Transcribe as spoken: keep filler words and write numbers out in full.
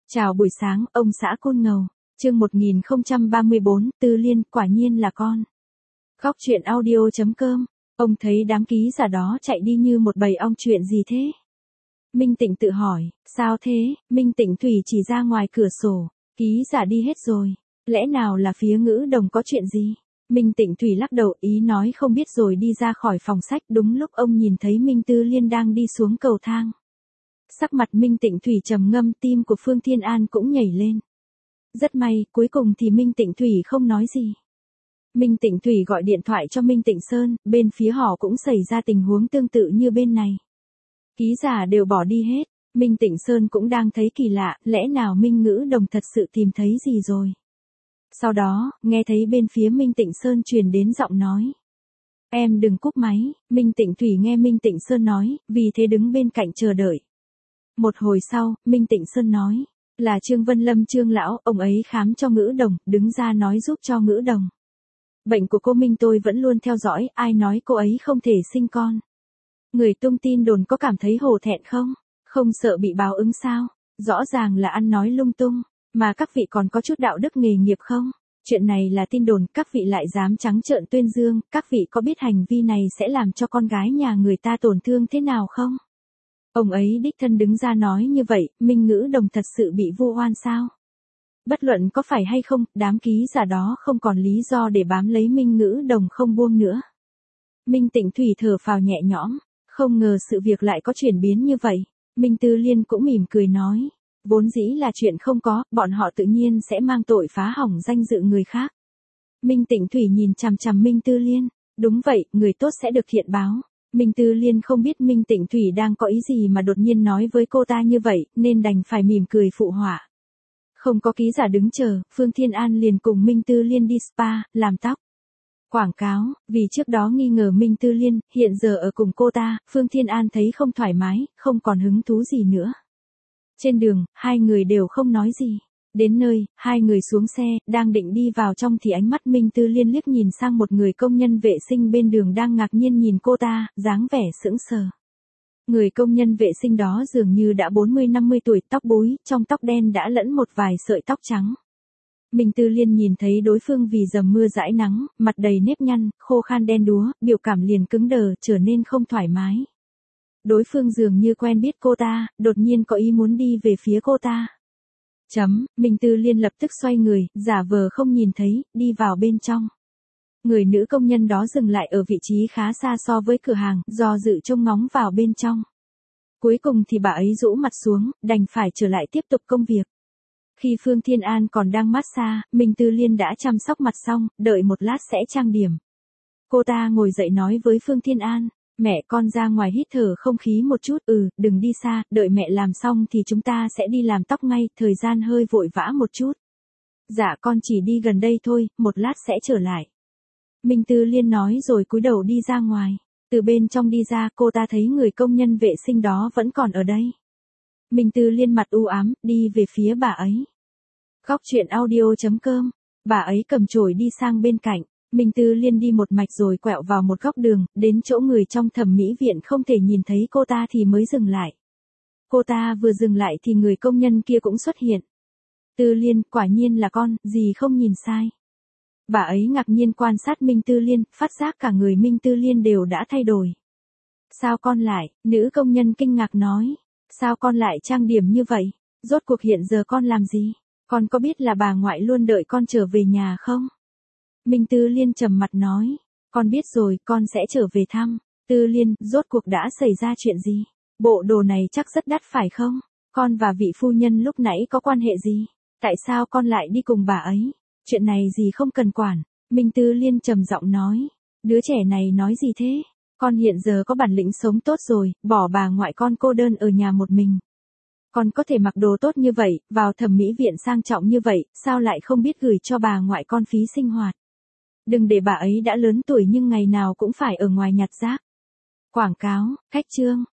Chào buổi sáng, ông xã Côn Ngầu. Chương một nghìn không trăm ba mươi bốn, Tư Liên, quả nhiên là con. Góc truyện audio chấm com. Ông thấy đám ký giả đó chạy đi như một bầy ong, chuyện gì thế? Minh Tịnh tự hỏi, sao thế? Minh Tịnh Thủy chỉ ra ngoài cửa sổ, ký giả đi hết rồi. Lẽ nào là phía Ngữ Đồng có chuyện gì? Minh Tịnh Thủy lắc đầu, ý nói không biết rồi đi ra khỏi phòng sách. Đúng lúc ông nhìn thấy Minh Tư Liên đang đi xuống cầu thang. Sắc mặt Minh Tịnh Thủy trầm ngâm, tim của Phương Thiên An cũng nhảy lên. Rất may, cuối cùng thì Minh Tịnh Thủy không nói gì. Minh Tịnh Thủy gọi điện thoại cho Minh Tịnh Sơn, bên phía họ cũng xảy ra tình huống tương tự như bên này. Ký giả đều bỏ đi hết, Minh Tịnh Sơn cũng đang thấy kỳ lạ, lẽ nào Minh Ngữ Đồng thật sự tìm thấy gì rồi. Sau đó, nghe thấy bên phía Minh Tịnh Sơn truyền đến giọng nói. Em đừng cúp máy. Minh Tịnh Thủy nghe Minh Tịnh Sơn nói, vì thế đứng bên cạnh chờ đợi. Một hồi sau, Minh Tịnh Sơn nói, là Trương Vân Lâm Trương lão, ông ấy khám cho Ngữ Đồng, đứng ra nói giúp cho Ngữ Đồng. Bệnh của cô Minh tôi vẫn luôn theo dõi, ai nói cô ấy không thể sinh con. Người tung tin đồn có cảm thấy hổ thẹn không? Không sợ bị báo ứng sao? Rõ ràng là ăn nói lung tung, mà các vị còn có chút đạo đức nghề nghiệp không? Chuyện này là tin đồn, các vị lại dám trắng trợn tuyên dương, các vị có biết hành vi này sẽ làm cho con gái nhà người ta tổn thương thế nào không? Ông ấy đích thân đứng ra nói như vậy, Minh Ngữ Đồng thật sự bị vu oan sao? Bất luận có phải hay không, đám ký giả đó không còn lý do để bám lấy Minh Ngữ Đồng không buông nữa. Minh Tịnh Thủy thở phào nhẹ nhõm, không ngờ sự việc lại có chuyển biến như vậy. Minh Tư Liên cũng mỉm cười nói, vốn dĩ là chuyện không có, bọn họ tự nhiên sẽ mang tội phá hỏng danh dự người khác. Minh Tịnh Thủy nhìn chằm chằm Minh Tư Liên, đúng vậy, người tốt sẽ được thiện báo. Minh Tư Liên không biết Minh Tịnh Thủy đang có ý gì mà đột nhiên nói với cô ta như vậy, nên đành phải mỉm cười phụ họa. Không có ký giả đứng chờ, Phương Thiên An liền cùng Minh Tư Liên đi spa, làm tóc. Quảng cáo, vì trước đó nghi ngờ Minh Tư Liên, hiện giờ ở cùng cô ta, Phương Thiên An thấy không thoải mái, không còn hứng thú gì nữa. Trên đường, hai người đều không nói gì. Đến nơi, hai người xuống xe, đang định đi vào trong thì ánh mắt Minh Tư Liên liếc nhìn sang một người công nhân vệ sinh bên đường đang ngạc nhiên nhìn cô ta, dáng vẻ sững sờ. Người công nhân vệ sinh đó dường như đã bốn mươi năm mươi tuổi, tóc búi, trong tóc đen đã lẫn một vài sợi tóc trắng. Minh Tư Liên nhìn thấy đối phương vì dầm mưa dãi nắng, mặt đầy nếp nhăn, khô khan đen đúa, biểu cảm liền cứng đờ, trở nên không thoải mái. Đối phương dường như quen biết cô ta, đột nhiên có ý muốn đi về phía cô ta. Chấm, Minh Tư Liên lập tức xoay người, giả vờ không nhìn thấy, đi vào bên trong. Người nữ công nhân đó dừng lại ở vị trí khá xa so với cửa hàng, do dự trông ngóng vào bên trong. Cuối cùng thì bà ấy rũ mặt xuống, đành phải trở lại tiếp tục công việc. Khi Phương Thiên An còn đang massage, Minh Tư Liên đã chăm sóc mặt xong, đợi một lát sẽ trang điểm. Cô ta ngồi dậy nói với Phương Thiên An, mẹ con ra ngoài hít thở không khí một chút, ừ, đừng đi xa, đợi mẹ làm xong thì chúng ta sẽ đi làm tóc ngay, thời gian hơi vội vã một chút. Dạ con chỉ đi gần đây thôi, một lát sẽ trở lại. Minh Tư Liên nói rồi cúi đầu đi ra ngoài. Từ bên trong đi ra, cô ta thấy người công nhân vệ sinh đó vẫn còn ở đây. Minh Tư Liên mặt u ám, đi về phía bà ấy. Góc truyện audio chấm com. Bà ấy cầm chổi đi sang bên cạnh. Minh Tư Liên đi một mạch rồi quẹo vào một góc đường, đến chỗ người trong thẩm mỹ viện không thể nhìn thấy cô ta thì mới dừng lại. Cô ta vừa dừng lại thì người công nhân kia cũng xuất hiện. Tư Liên, quả nhiên là con, dì không nhìn sai. Bà ấy ngạc nhiên quan sát Minh Tư Liên, phát giác cả người Minh Tư Liên đều đã thay đổi. Sao con lại, nữ công nhân kinh ngạc nói, sao con lại trang điểm như vậy, rốt cuộc hiện giờ con làm gì, con có biết là bà ngoại luôn đợi con trở về nhà không? Minh Tư Liên trầm mặt nói, con biết rồi, con sẽ trở về thăm. Tư Liên, rốt cuộc đã xảy ra chuyện gì? Bộ đồ này chắc rất đắt phải không? Con và vị phu nhân lúc nãy có quan hệ gì? Tại sao con lại đi cùng bà ấy? Chuyện này gì không cần quản. Minh Tư Liên trầm giọng nói, đứa trẻ này nói gì thế? Con hiện giờ có bản lĩnh sống tốt rồi, bỏ bà ngoại con cô đơn ở nhà một mình. Con có thể mặc đồ tốt như vậy, vào thẩm mỹ viện sang trọng như vậy, sao lại không biết gửi cho bà ngoại con phí sinh hoạt? Đừng để bà ấy đã lớn tuổi nhưng ngày nào cũng phải ở ngoài nhặt rác. Quảng cáo, khách trương,